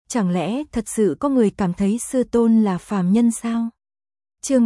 Chẳng lẽ thật sự có người cảm thấy sư tôn là phàm nhân sao? Chương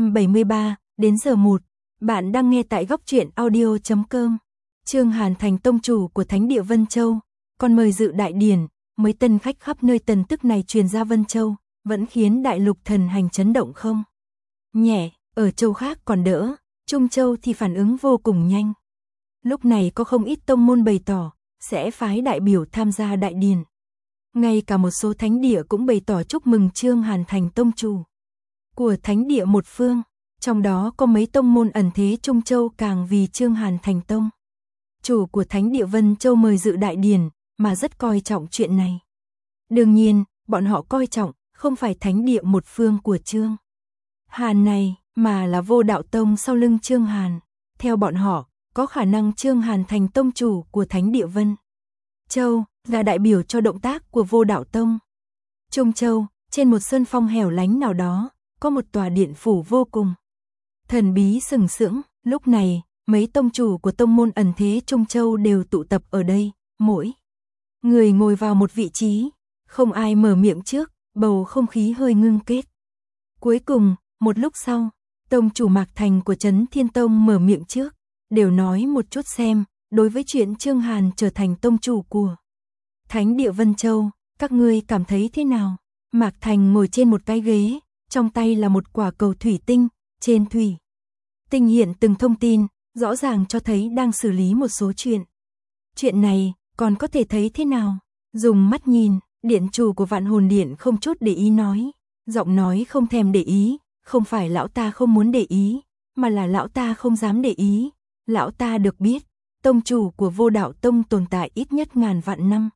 373, đến giờ 1. Bạn đang nghe tại góc truyện audio.com. Trương Hàn thành tông chủ của Thánh địa Vân Châu, còn mời dự đại điển, mấy tân khách khắp nơi tin tức này truyền ra Vân Châu, vẫn khiến đại lục thần hành chấn động không? Nhẹ, ở châu khác còn đỡ, Trung Châu thì phản ứng vô cùng nhanh. Lúc này có không ít tông môn bày tỏ, sẽ phái đại biểu tham gia đại điển. Ngay cả một số thánh địa cũng bày tỏ chúc mừng Trương Hàn thành tông chủ của thánh địa một phương, trong đó có mấy tông môn ẩn thế Trung Châu càng vì Trương Hàn thành tông chủ của thánh địa Vân Châu mời dự đại điển, mà rất coi trọng chuyện này. Đương nhiên, bọn họ coi trọng không phải thánh địa một phương của Trương Hàn này, mà là Vô Đạo Tông sau lưng Trương Hàn. Theo bọn họ, có khả năng Trương Hàn thành tông chủ của thánh địa Vân Châu, là đại biểu cho động tác của Vô Đạo Tông. Trung Châu, trên một sơn phong hẻo lánh nào đó, có một tòa điện phủ vô cùng thần bí sừng sững. Lúc này, mấy tông chủ của tông môn ẩn thế Trung Châu đều tụ tập ở đây, mỗi người ngồi vào một vị trí, không ai mở miệng trước, bầu không khí hơi ngưng kết. Cuối cùng, một lúc sau, tông chủ Mạc Thành của Trấn Thiên Tông mở miệng trước, đều nói một chút xem, đối với chuyện Trương Hàn trở thành tông chủ của Thánh địa Vân Châu, các ngươi cảm thấy thế nào? Mạc Thành ngồi trên một cái ghế, trong tay là một quả cầu thủy tinh, trên thủy tinh hiện từng thông tin, rõ ràng cho thấy đang xử lý một số chuyện. Chuyện này, còn có thể thấy thế nào? Dùng mắt nhìn, điện chủ của Vạn Hồn Điện không chút để ý nói, giọng nói không thèm để ý, không phải lão ta không muốn để ý, mà là lão ta không dám để ý. Lão ta được biết, tông chủ của Vô Đạo Tông tồn tại ít nhất ngàn vạn năm.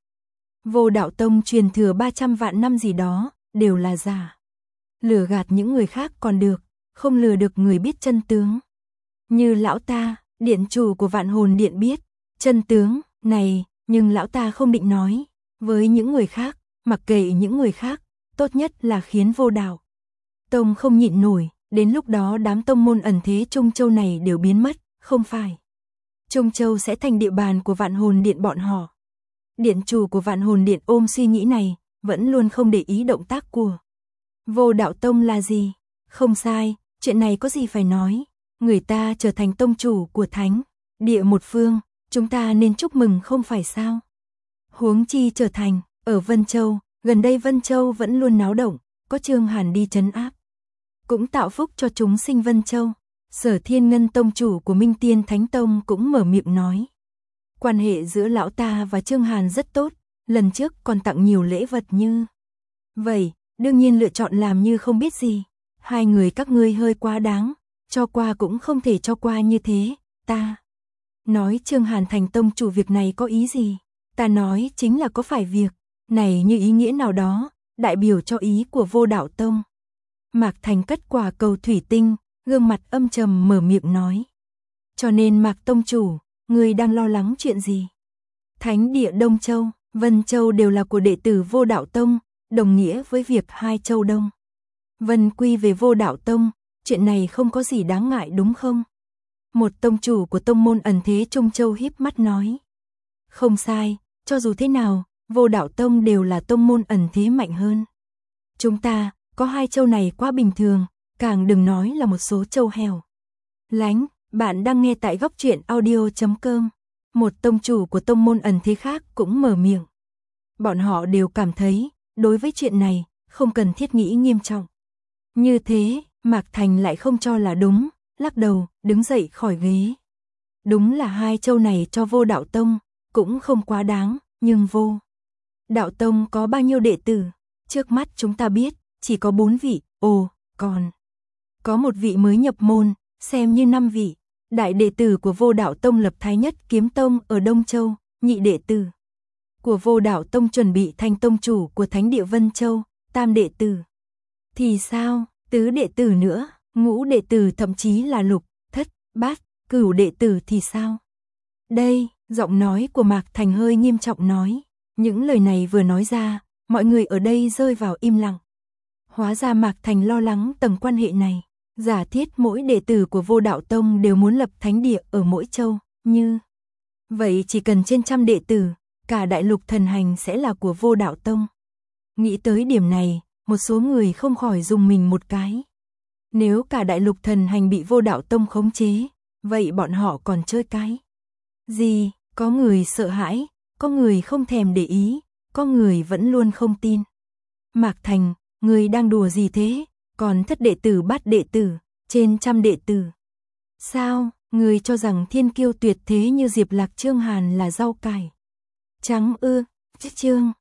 Vô Đạo Tông truyền thừa 300 vạn năm gì đó, đều là giả. Lừa gạt những người khác còn được, không lừa được người biết chân tướng. Như lão ta, điện chủ của Vạn Hồn Điện biết chân tướng này, nhưng lão ta không định nói với những người khác, mặc kệ những người khác, tốt nhất là khiến Vô Đạo Tông không nhịn nổi, đến lúc đó đám tông môn ẩn thế Trung Châu này đều biến mất, không phải Trung Châu sẽ thành địa bàn của Vạn Hồn Điện bọn họ. Điện chủ của Vạn Hồn Điện ôm suy nghĩ này, vẫn luôn không để ý động tác của Vô Đạo Tông là gì. Không sai, chuyện này có gì phải nói, người ta trở thành tông chủ của thánh địa một phương, chúng ta nên chúc mừng không phải sao? Huống chi trở thành, ở Vân Châu, gần đây Vân Châu vẫn luôn náo động, có Trương Hàn đi trấn áp, cũng tạo phúc cho chúng sinh Vân Châu. Sở Thiên Ngân tông chủ của Minh Tiên Thánh Tông cũng mở miệng nói, quan hệ giữa lão ta và Trương Hàn rất tốt, lần trước còn tặng nhiều lễ vật như vậy, đương nhiên lựa chọn làm như không biết gì. Hai người các ngươi hơi quá đáng, cho qua cũng không thể cho qua như thế. Ta nói Trương Hàn thành tông chủ việc này có ý gì? Ta nói chính là có phải việc này như ý nghĩa nào đó, đại biểu cho ý của Vô Đạo Tông. Mạc Thành cất quả cầu thủy tinh, gương mặt âm trầm mở miệng nói. Cho nên Mạc tông chủ, ngươi đang lo lắng chuyện gì? Thánh địa Đông Châu, Vân Châu đều là của đệ tử Vô Đạo Tông, đồng nghĩa với việc hai châu Đông Vân quy về Vô Đạo Tông, chuyện này không có gì đáng ngại đúng không? Một tông chủ của tông môn ẩn thế Trung Châu híp mắt nói. Không sai, cho dù thế nào, Vô Đạo Tông đều là tông môn ẩn thế mạnh hơn. Chúng ta, có hai châu này quá bình thường, càng đừng nói là một số châu heo lánh. Bạn đang nghe tại góc truyện audio.com. Một tông chủ của tông môn ẩn thế khác cũng mở miệng. Bọn họ đều cảm thấy, đối với chuyện này, không cần thiết nghĩ nghiêm trọng. Như thế, Mạc Thành lại không cho là đúng, lắc đầu, đứng dậy khỏi ghế. Đúng là hai châu này cho Vô Đạo Tông, cũng không quá đáng, nhưng Vô Đạo Tông có bao nhiêu đệ tử? Trước mắt chúng ta biết, chỉ có 4 vị, còn có một vị mới nhập môn, xem như 5 vị. Đại đệ tử của Vô Đạo Tông lập Thái Nhất Kiếm Tông ở Đông Châu, nhị đệ tử của Vô Đạo Tông chuẩn bị thành tông chủ của Thánh địa Vân Châu, tam đệ tử thì sao, tứ đệ tử nữa, ngũ đệ tử thậm chí là lục, thất, bát, cửu đệ tử thì sao? Đây, giọng nói của Mạc Thành hơi nghiêm trọng nói. Những lời này vừa nói ra, mọi người ở đây rơi vào im lặng. Hóa ra Mạc Thành lo lắng tầng quan hệ này. Giả thiết mỗi đệ tử của Vô Đạo Tông đều muốn lập thánh địa ở mỗi châu, như vậy chỉ cần trên 100 đệ tử, cả đại lục thần hành sẽ là của Vô Đạo Tông. Nghĩ tới điểm này, một số người không khỏi dùng mình một cái. Nếu cả đại lục thần hành bị Vô Đạo Tông khống chế, vậy bọn họ còn chơi cái gì? Có người sợ hãi, có người không thèm để ý, có người vẫn luôn không tin. Mạc Thành, người đang đùa gì thế? Còn thất đệ tử bát đệ tử, trên trăm đệ tử. Sao, người cho rằng thiên kiêu tuyệt thế như Diệp Lạc Trương Hàn là rau cải trắng ư? Trương